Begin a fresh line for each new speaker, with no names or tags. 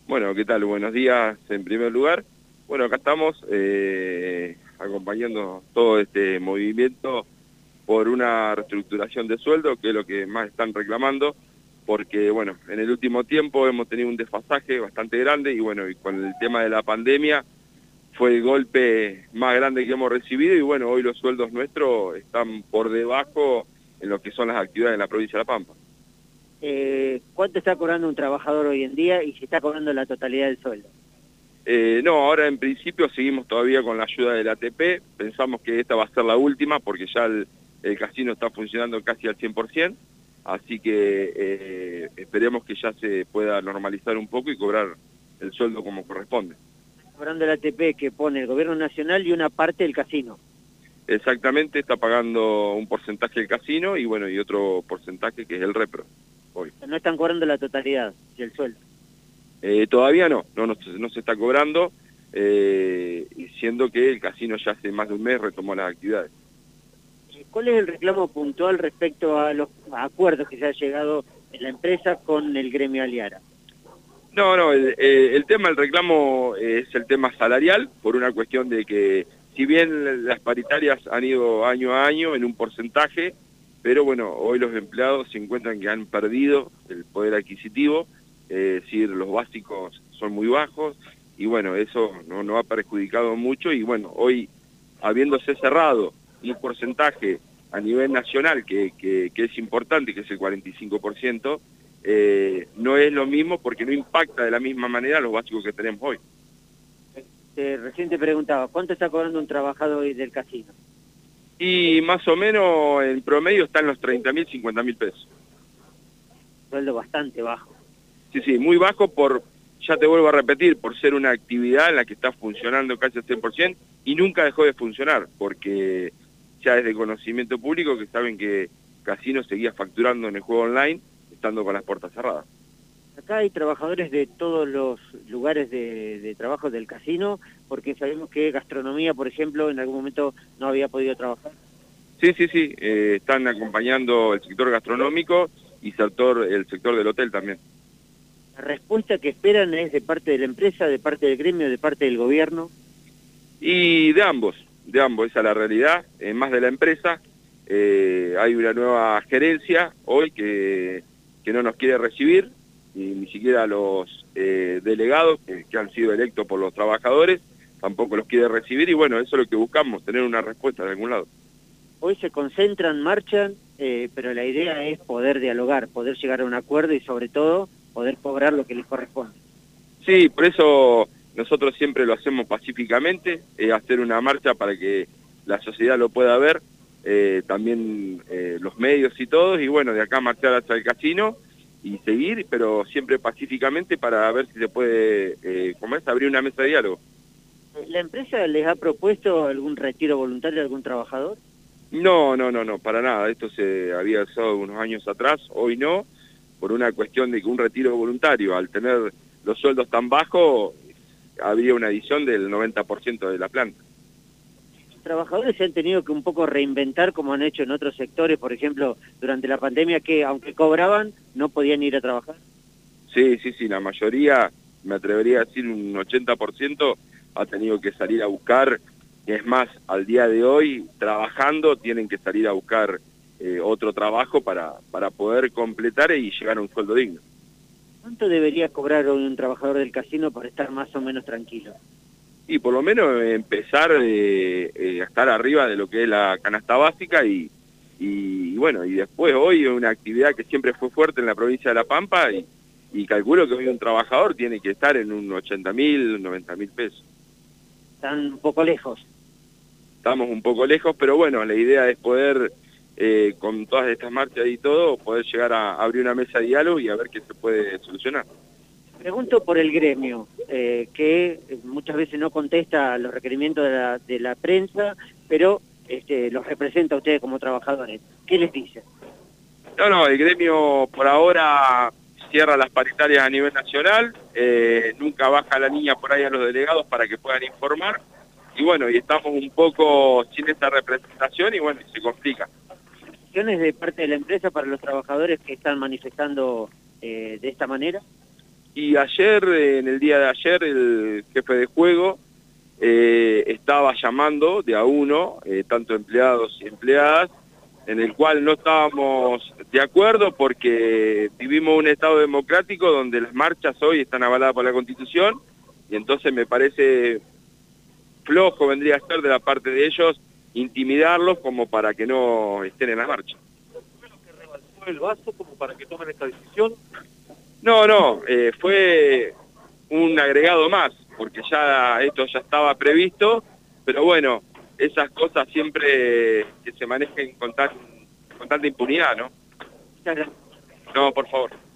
Bueno, ¿qué tal? Buenos días en primer lugar. Bueno, acá estamos acompañando todo este movimiento por una reestructuración de sueldo, que es lo que más están reclamando, porque bueno, en el último tiempo hemos tenido un desfasaje bastante grande y bueno, y con el tema de la pandemia fue el golpe más grande que hemos recibido y bueno, hoy los sueldos nuestros están por debajo en lo que son las actividades en la provincia de La Pampa.
¿Cuánto está cobrando un trabajador hoy en día y si está cobrando la totalidad del sueldo?
No, ahora en principio seguimos todavía con la ayuda del ATP, pensamos que esta va a ser la última porque ya el casino está funcionando casi al 100%, así que esperemos que ya se pueda normalizar un poco y cobrar el sueldo como corresponde.
Cobrando el ATP que pone el gobierno nacional y una parte del casino.
Exactamente, está pagando un porcentaje el casino y bueno, y otro porcentaje que es el repro hoy.
No están cobrando la totalidad del sueldo.
Todavía no se está cobrando, siendo que el casino ya hace más de un mes retomó las actividades.
¿Cuál es el reclamo puntual respecto a los acuerdos que se ha llegado en la empresa con el gremio Aliara?
No, el tema del reclamo es el tema salarial, por una cuestión de que si bien las paritarias han ido año a año en un porcentaje, pero bueno, hoy los empleados se encuentran que han perdido el poder adquisitivo, es decir, los básicos son muy bajos y bueno, eso no ha perjudicado mucho y bueno, hoy habiéndose cerrado un porcentaje a nivel nacional que es importante, que es el 45%, no es lo mismo porque no impacta de la misma manera los básicos que tenemos hoy.
Recién te preguntaba, ¿cuánto está cobrando un trabajador hoy del casino?
Y más o menos en promedio están los 30.000, 50.000 pesos.
Sueldo bastante bajo.
Sí, muy bajo ya te vuelvo a repetir, por ser una actividad en la que está funcionando casi al 100% y nunca dejó de funcionar, porque ya es de conocimiento público que saben que Casino seguía facturando en el juego online, estando con las puertas cerradas.
Acá hay trabajadores de todos los lugares de trabajo del casino, porque sabemos que gastronomía, por ejemplo, en algún momento no había podido trabajar.
Sí, están acompañando el sector gastronómico y el sector del hotel también.
¿La respuesta que esperan es de parte de la empresa, de parte del gremio, de parte del gobierno?
Y de ambos, esa es la realidad, más de la empresa. Hay una nueva gerencia hoy que no nos quiere recibir, y ni siquiera los delegados que han sido electos por los trabajadores tampoco los quiere recibir y bueno, eso es lo que buscamos, tener una respuesta de algún lado.
Hoy se concentran, marchan, pero la idea es poder dialogar, poder llegar a un acuerdo y sobre todo poder cobrar lo que les corresponde.
Sí, por eso nosotros siempre lo hacemos pacíficamente, hacer una marcha para que la sociedad lo pueda ver, también los medios y todos, y bueno, de acá marchar hasta el casino y seguir, pero siempre pacíficamente para ver si se puede, abrir una mesa de diálogo.
¿La empresa les ha propuesto algún retiro voluntario de algún trabajador?
No, para nada, esto se había usado unos años atrás, hoy no, por una cuestión de que un retiro voluntario, al tener los sueldos tan bajos, habría una adición del 90% de la planta.
Los trabajadores se han tenido que un poco reinventar como han hecho en otros sectores, por ejemplo, durante la pandemia, que aunque cobraban, no podían ir a trabajar.
Sí, la mayoría, me atrevería a decir un 80%, ha tenido que salir a buscar, es más, al día de hoy, trabajando, tienen que salir a buscar otro trabajo para poder completar y llegar a un sueldo digno.
¿Cuánto debería cobrar hoy un trabajador del casino para estar más o menos tranquilo?
Y por lo menos empezar a estar arriba de lo que es la canasta básica y bueno, y después hoy es una actividad que siempre fue fuerte en la provincia de La Pampa y calculo que hoy un trabajador tiene que estar en un 80.000, 90.000 pesos.
Están un poco lejos.
Estamos un poco lejos, pero bueno, la idea es poder, con todas estas marchas y todo, poder llegar a abrir una mesa de diálogo y a ver qué se puede solucionar.
Pregunto por el gremio, que muchas veces no contesta a los requerimientos de la prensa, pero los representa a ustedes como trabajadores. ¿Qué les dice?
No, el gremio por ahora cierra las paritarias a nivel nacional, nunca baja la línea por ahí a los delegados para que puedan informar, y bueno, y estamos un poco sin esa representación y bueno, se complica.
¿Acciones de parte de la empresa para los trabajadores que están manifestando de esta manera?
Y ayer, en el día de ayer, el jefe de juego estaba llamando de a uno, tanto empleados y empleadas, en el cual no estábamos de acuerdo porque vivimos un Estado democrático donde las marchas hoy están avaladas por la Constitución, y entonces me parece flojo, vendría a ser de la parte de ellos, intimidarlos como para que no estén en la marcha.
¿Fue lo que rebalsó el vaso como para que tomen esta decisión?
No, fue un agregado más, porque ya esto ya estaba previsto, pero bueno, esas cosas siempre que se manejen con tanta impunidad, ¿no?
Muchas gracias.
No, por favor.